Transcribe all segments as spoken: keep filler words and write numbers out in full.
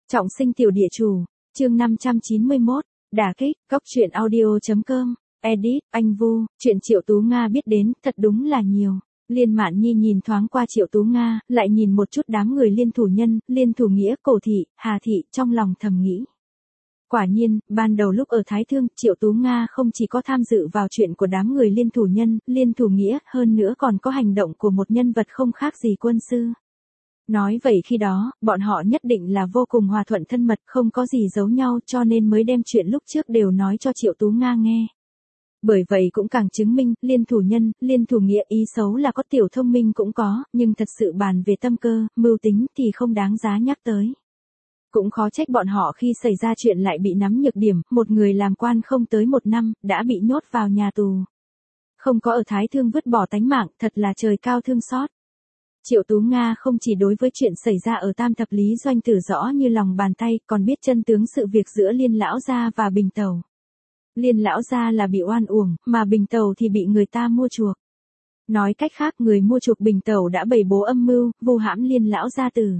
Trọng sinh tiểu địa chủ, chương năm trăm chín mươi mốt, đả kích, góc truyện audio.com, edit, anh Vu, chuyện Triệu Tú Nga biết đến, thật đúng là nhiều. Liên Mạn Nhi nhìn thoáng qua Triệu Tú Nga, lại nhìn một chút đám người Liên Thủ Nhân, Liên Thủ Nghĩa, Cổ Thị, Hà Thị, trong lòng thầm nghĩ. Quả nhiên, ban đầu lúc ở Thái Thương, Triệu Tú Nga không chỉ có tham dự vào chuyện của đám người Liên Thủ Nhân, Liên Thủ Nghĩa, hơn nữa còn có hành động của một nhân vật không khác gì quân sư. Nói vậy khi đó, bọn họ nhất định là vô cùng hòa thuận thân mật, không có gì giấu nhau, cho nên mới đem chuyện lúc trước đều nói cho Triệu Tú Nga nghe. Bởi vậy cũng càng chứng minh, Liên Thủ Nhân, Liên Thủ Nghĩa ý xấu là có, tiểu thông minh cũng có, nhưng thật sự bàn về tâm cơ, mưu tính thì không đáng giá nhắc tới. Cũng khó trách bọn họ khi xảy ra chuyện lại bị nắm nhược điểm, một người làm quan không tới một năm, đã bị nhốt vào nhà tù. Không có ở Thái Thương vứt bỏ tánh mạng, thật là trời cao thương xót. Triệu Tú Nga không chỉ đối với chuyện xảy ra ở Tam Thập Lý Doanh Tử rõ như lòng bàn tay, còn biết chân tướng sự việc giữa Liên lão gia và Bình Tẩu. Liên lão gia là bị oan uổng, mà Bình Tẩu thì bị người ta mua chuộc. Nói cách khác, người mua chuộc Bình Tẩu đã bày bố âm mưu, vu hãm Liên lão gia tử.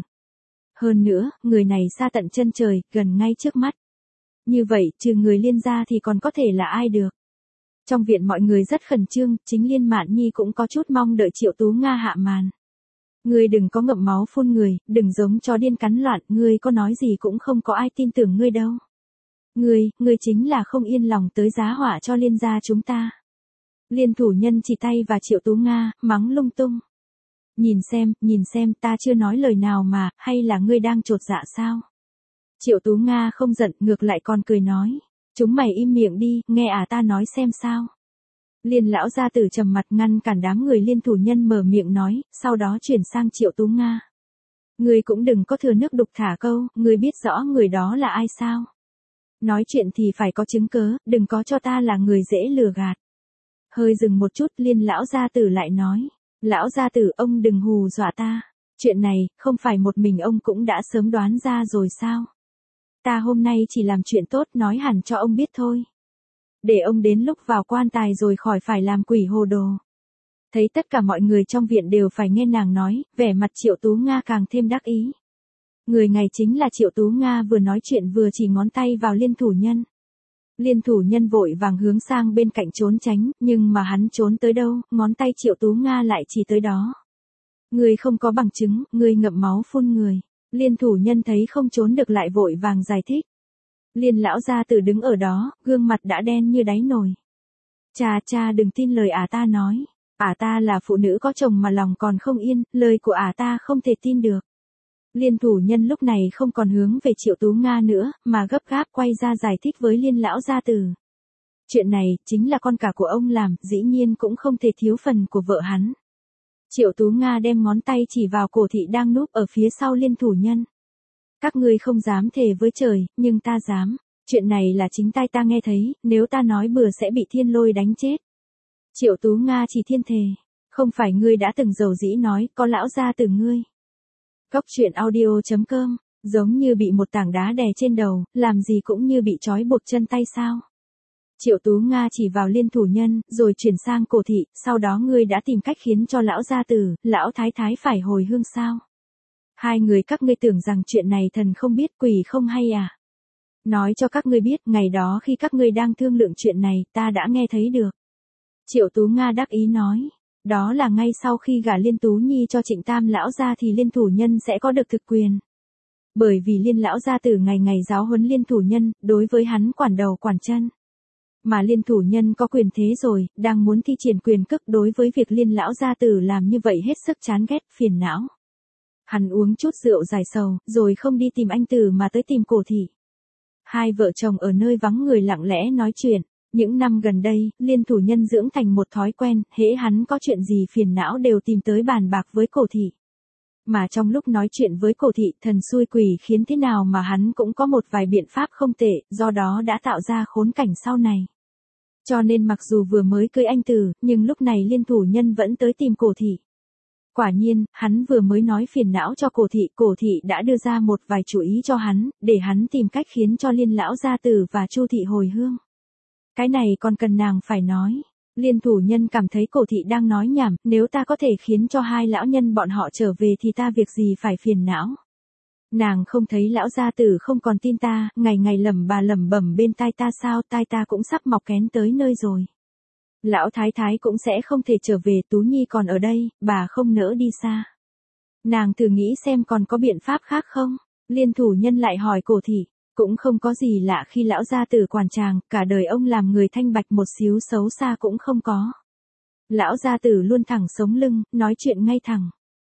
Hơn nữa, người này xa tận chân trời, gần ngay trước mắt. Như vậy, trừ người Liên gia thì còn có thể là ai được? Trong viện mọi người rất khẩn trương, chính Liên Mạn Nhi cũng có chút mong đợi Triệu Tú Nga hạ màn. Ngươi đừng có ngậm máu phun người, đừng giống chó điên cắn loạn, ngươi có nói gì cũng không có ai tin tưởng ngươi đâu. Ngươi, ngươi chính là không yên lòng tới giá họa cho Liên gia chúng ta. Liên Thủ Nhân chỉ tay và Triệu Tú Nga, mắng lung tung. Nhìn xem, nhìn xem, ta chưa nói lời nào mà, hay là ngươi đang chột dạ sao? Triệu Tú Nga không giận, ngược lại còn cười nói. Chúng mày im miệng đi, nghe à ta nói xem sao. Liên lão gia tử trầm mặt ngăn cản đám người Liên Thủ Nhân mở miệng nói, sau đó chuyển sang Triệu Tú Nga. Ngươi cũng đừng có thừa nước đục thả câu, ngươi biết rõ người đó là ai sao? Nói chuyện thì phải có chứng cớ, đừng có cho ta là người dễ lừa gạt. Hơi dừng một chút, Liên lão gia tử lại nói. Lão gia tử, ông đừng hù dọa ta. Chuyện này, không phải một mình ông cũng đã sớm đoán ra rồi sao? Ta hôm nay chỉ làm chuyện tốt nói hẳn cho ông biết thôi. Để ông đến lúc vào quan tài rồi khỏi phải làm quỷ hồ đồ. Thấy tất cả mọi người trong viện đều phải nghe nàng nói, vẻ mặt Triệu Tú Nga càng thêm đắc ý. Người ngày chính là Triệu Tú Nga vừa nói chuyện vừa chỉ ngón tay vào Liên Thủ Nhân. Liên Thủ Nhân vội vàng hướng sang bên cạnh trốn tránh, nhưng mà hắn trốn tới đâu, ngón tay Triệu Tú Nga lại chỉ tới đó. Người không có bằng chứng, người ngậm máu phun người. Liên Thủ Nhân thấy không trốn được lại vội vàng giải thích. Liên lão gia tử đứng ở đó, gương mặt đã đen như đáy nồi. Cha cha đừng tin lời ả ta nói. Ả ta là phụ nữ có chồng mà lòng còn không yên, lời của ả ta không thể tin được. Liên Thủ Nhân lúc này không còn hướng về Triệu Tú Nga nữa, mà gấp gáp quay ra giải thích với Liên lão gia tử. Chuyện này, chính là con cả của ông làm, dĩ nhiên cũng không thể thiếu phần của vợ hắn. Triệu Tú Nga đem ngón tay chỉ vào Cổ Thị đang núp ở phía sau Liên Thủ Nhân. Các ngươi không dám thề với trời, nhưng ta dám. Chuyện này là chính tai ta nghe thấy, nếu ta nói bừa sẽ bị thiên lôi đánh chết. Triệu Tú Nga chỉ thiên thề. Không phải ngươi đã từng dầu dĩ nói, có lão gia tử ngươi. Góc truyện audio.com, giống như bị một tảng đá đè trên đầu, làm gì cũng như bị trói buộc chân tay sao. Triệu Tú Nga chỉ vào Liên Thủ Nhân, rồi chuyển sang Cổ Thị, sau đó ngươi đã tìm cách khiến cho lão gia tử, lão thái thái phải hồi hương sao. Hai người các ngươi tưởng rằng chuyện này thần không biết quỷ không hay à. Nói cho các ngươi biết, ngày đó khi các ngươi đang thương lượng chuyện này, ta đã nghe thấy được. Triệu Tú Nga đắc ý nói. Đó là ngay sau khi gả Liên Tú Nhi cho Trịnh Tam lão gia thì Liên Thủ Nhân sẽ có được thực quyền. Bởi vì Liên lão gia tử ngày ngày giáo huấn Liên Thủ Nhân, đối với hắn quản đầu quản chân. Mà Liên Thủ Nhân có quyền thế rồi, đang muốn thi triển quyền cước đối với việc Liên lão gia tử làm như vậy hết sức chán ghét, phiền não. Hắn uống chút rượu giải sầu, rồi không đi tìm anh Tử mà tới tìm Cổ Thị. Hai vợ chồng ở nơi vắng người lặng lẽ nói chuyện. Những năm gần đây, Liên Thủ Nhân dưỡng thành một thói quen, hễ hắn có chuyện gì phiền não đều tìm tới bàn bạc với Cổ Thị. Mà trong lúc nói chuyện với Cổ Thị, thần xui quỷ khiến thế nào mà hắn cũng có một vài biện pháp không tệ, do đó đã tạo ra khốn cảnh sau này. Cho nên mặc dù vừa mới cưới anh Tử, nhưng lúc này Liên Thủ Nhân vẫn tới tìm Cổ Thị. Quả nhiên, hắn vừa mới nói phiền não cho Cổ Thị, Cổ Thị đã đưa ra một vài chủ ý cho hắn, để hắn tìm cách khiến cho Liên lão gia tử và Chu Thị hồi hương. Cái này còn cần nàng phải nói. Liên Thủ Nhân cảm thấy Cổ Thị đang nói nhảm, nếu ta có thể khiến cho hai lão nhân bọn họ trở về thì ta việc gì phải phiền não. Nàng không thấy lão gia tử không còn tin ta, ngày ngày lẩm bà lẩm bẩm bên tai ta sao, tai ta cũng sắp mọc kén tới nơi rồi. Lão thái thái cũng sẽ không thể trở về, Tú Nhi còn ở đây, bà không nỡ đi xa. Nàng thử nghĩ xem còn có biện pháp khác không? Liên thủ nhân lại hỏi Cổ thị, cũng không có gì lạ khi lão gia tử quản tràng, cả đời ông làm người thanh bạch một xíu xấu xa cũng không có. Lão gia tử luôn thẳng sống lưng, nói chuyện ngay thẳng.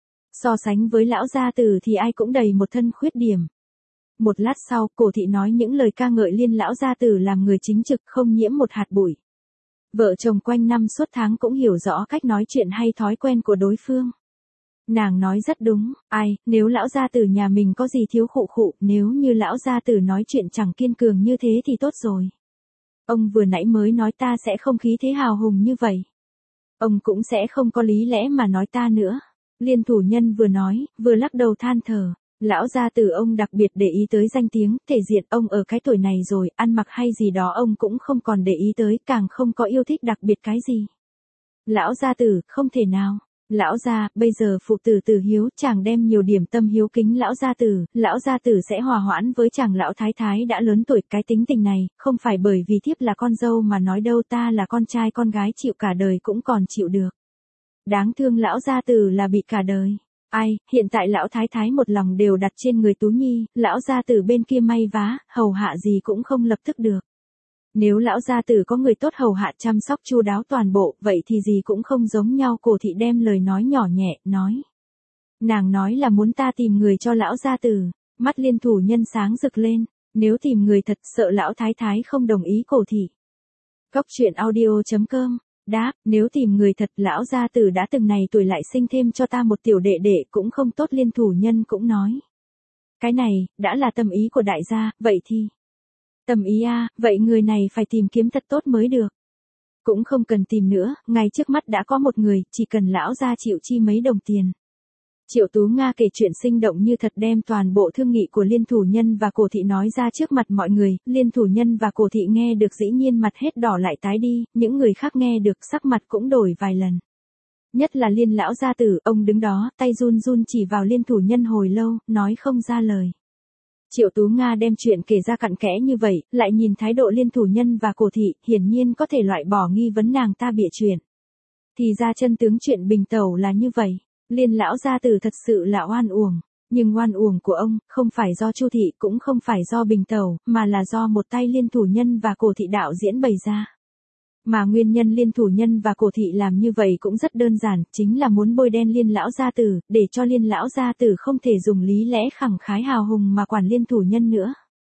So sánh với lão gia tử thì ai cũng đầy một thân khuyết điểm. Một lát sau, Cổ thị nói những lời ca ngợi Liên lão gia tử làm người chính trực không nhiễm một hạt bụi. Vợ chồng quanh năm suốt tháng cũng hiểu rõ cách nói chuyện hay thói quen của đối phương. Nàng nói rất đúng, ai, nếu lão gia tử nhà mình có gì thiếu khụ khụ, nếu như lão gia tử nói chuyện chẳng kiên cường như thế thì tốt rồi. Ông vừa nãy mới nói ta sẽ không khí thế hào hùng như vậy. Ông cũng sẽ không có lý lẽ mà nói ta nữa. Liên thủ nhân vừa nói, vừa lắc đầu than thở. Lão gia tử ông đặc biệt để ý tới danh tiếng, thể diện, ông ở cái tuổi này rồi, ăn mặc hay gì đó ông cũng không còn để ý tới, càng không có yêu thích đặc biệt cái gì. Lão gia tử, không thể nào. Lão gia, bây giờ phụ tử tử hiếu, chàng đem nhiều điểm tâm hiếu kính lão gia tử, lão gia tử sẽ hòa hoãn với chàng lão thái thái đã lớn tuổi, cái tính tình này, không phải bởi vì thiếp là con dâu mà nói đâu, ta là con trai con gái chịu cả đời cũng còn chịu được. Đáng thương lão gia tử là bị cả đời. Ai, hiện tại lão thái thái một lòng đều đặt trên người Tú Nhi, lão gia tử bên kia may vá, hầu hạ gì cũng không lập tức được. Nếu lão gia tử có người tốt hầu hạ chăm sóc chu đáo toàn bộ, vậy thì gì cũng không giống nhau. Cổ thị đem lời nói nhỏ nhẹ, nói. Nàng nói là muốn ta tìm người cho lão gia tử, mắt liên thủ nhân sáng rực lên, nếu tìm người thật sợ lão thái thái không đồng ý. Cổ thị. Cốc truyện audio chấm com, đáp, nếu tìm người thật lão gia tử đã từng này tuổi lại sinh thêm cho ta một tiểu đệ đệ cũng không tốt. Liên thủ nhân cũng nói. Cái này, đã là tâm ý của đại gia, vậy thì. Tâm ý a, vậy người này phải tìm kiếm thật tốt mới được. Cũng không cần tìm nữa, ngay trước mắt đã có một người, chỉ cần lão gia chịu chi mấy đồng tiền. Triệu Tú Nga kể chuyện sinh động như thật, đem toàn bộ thương nghị của Liên thủ nhân và Cổ thị nói ra trước mặt mọi người. Liên thủ nhân và Cổ thị nghe được dĩ nhiên mặt hết đỏ lại tái đi, những người khác nghe được sắc mặt cũng đổi vài lần. Nhất là Liên lão gia tử, ông đứng đó, tay run run chỉ vào Liên thủ nhân hồi lâu, nói không ra lời. Triệu Tú Nga đem chuyện kể ra cặn kẽ như vậy, lại nhìn thái độ Liên thủ nhân và Cổ thị, hiển nhiên có thể loại bỏ nghi vấn nàng ta bịa chuyện. Thì ra chân tướng chuyện Bình Tẩu là như vậy, Liên lão gia tử thật sự là oan uổng, nhưng oan uổng của ông không phải do Chu thị, cũng không phải do Bình Tẩu, mà là do một tay Liên thủ nhân và Cổ thị đạo diễn bày ra. Mà nguyên nhân Liên thủ nhân và Cổ thị làm như vậy cũng rất đơn giản, chính là muốn bôi đen Liên lão gia tử, để cho Liên lão gia tử không thể dùng lý lẽ khẳng khái hào hùng mà quản Liên thủ nhân nữa.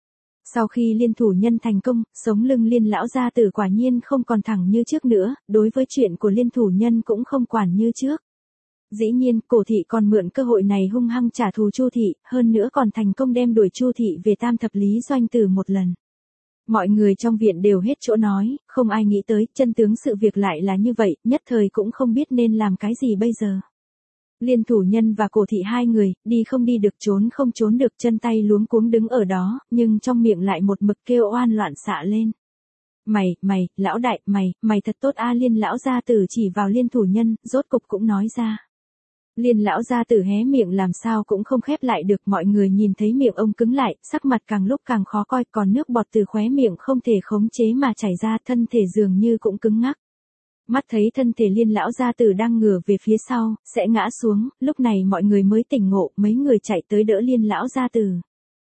Sau khi Liên thủ nhân thành công, sống lưng Liên lão gia tử quả nhiên không còn thẳng như trước nữa, đối với chuyện của Liên thủ nhân cũng không quản như trước. Dĩ nhiên, Cổ thị còn mượn cơ hội này hung hăng trả thù Chu thị, hơn nữa còn thành công đem đuổi Chu thị về Tam thập lý doanh tử một lần. Mọi người trong viện đều hết chỗ nói, không ai nghĩ tới, chân tướng sự việc lại là như vậy, nhất thời cũng không biết nên làm cái gì bây giờ. Liên thủ nhân và Cổ thị hai người, đi không đi được, trốn không trốn được, chân tay luống cuống đứng ở đó, nhưng trong miệng lại một mực kêu oan loạn xạ lên. Mày, mày, lão đại, mày, mày thật tốt a. Liên lão gia tử chỉ vào Liên thủ nhân, rốt cục cũng nói ra. Liên lão gia tử hé miệng làm sao cũng không khép lại được, mọi người nhìn thấy miệng ông cứng lại, sắc mặt càng lúc càng khó coi, còn nước bọt từ khóe miệng không thể khống chế mà chảy ra, thân thể dường như cũng cứng ngắc. Mắt thấy thân thể Liên lão gia tử đang ngửa về phía sau, sẽ ngã xuống, lúc này mọi người mới tỉnh ngộ, mấy người chạy tới đỡ Liên lão gia tử.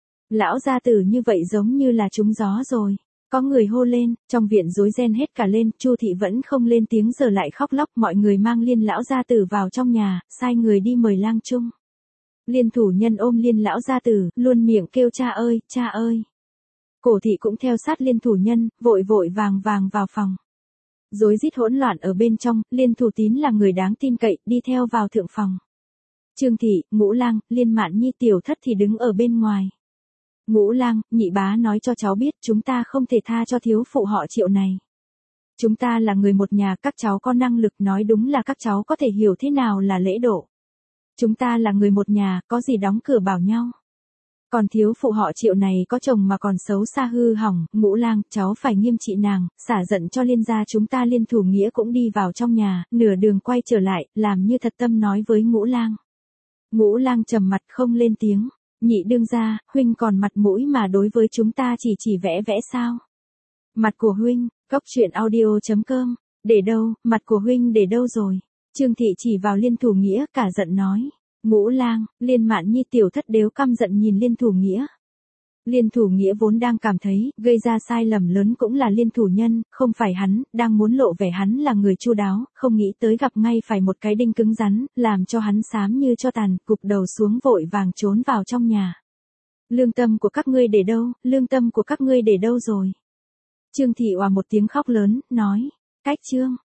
Lão gia tử như vậy giống như là trúng gió rồi. Có người hô lên, trong viện rối ren hết cả lên, Chu thị vẫn không lên tiếng giờ lại khóc lóc, mọi người mang Liên lão gia tử vào trong nhà, sai người đi mời lang trung. Liên thủ nhân ôm Liên lão gia tử, luôn miệng kêu cha ơi, cha ơi. Cổ thị cũng theo sát Liên thủ nhân, vội vội vàng vàng vào phòng. Rối rít hỗn loạn ở bên trong, Liên thủ tín là người đáng tin cậy, đi theo vào thượng phòng. Trương thị, Ngũ lang, Liên mạn nhi tiểu thất thì đứng ở bên ngoài. Ngũ lang, nhị bá nói cho cháu biết chúng ta không thể tha cho thiếu phụ họ Triệu này. Chúng ta là người một nhà, các cháu có năng lực, nói đúng là các cháu có thể hiểu thế nào là lễ độ. Chúng ta là người một nhà, có gì đóng cửa bảo nhau. Còn thiếu phụ họ Triệu này có chồng mà còn xấu xa hư hỏng, Ngũ lang, cháu phải nghiêm trị nàng, xả giận cho Liên gia chúng ta. Liên thủ nghĩa cũng đi vào trong nhà, nửa đường quay trở lại, làm như thật tâm nói với Ngũ lang. Ngũ lang trầm mặt không lên tiếng. Nhị đương gia, huynh còn mặt mũi mà đối với chúng ta chỉ chỉ vẽ vẽ sao? Mặt của huynh, cốc truyện audio chấm com, để đâu, mặt của huynh để đâu rồi? Trương Thị chỉ vào Liên Thủ Nghĩa cả giận nói. Ngũ lang, Liên Mạn Nhi tiểu thất đều căm giận nhìn Liên Thủ Nghĩa. Liên Thủ Nghĩa vốn đang cảm thấy, gây ra sai lầm lớn cũng là Liên Thủ Nhân, không phải hắn, đang muốn lộ vẻ hắn là người chu đáo, không nghĩ tới gặp ngay phải một cái đinh cứng rắn, làm cho hắn xám như cho tàn, cụp đầu xuống vội vàng trốn vào trong nhà. Lương tâm của các ngươi để đâu, lương tâm của các ngươi để đâu rồi? Trương Thị òa một tiếng khóc lớn, nói, cách Trương,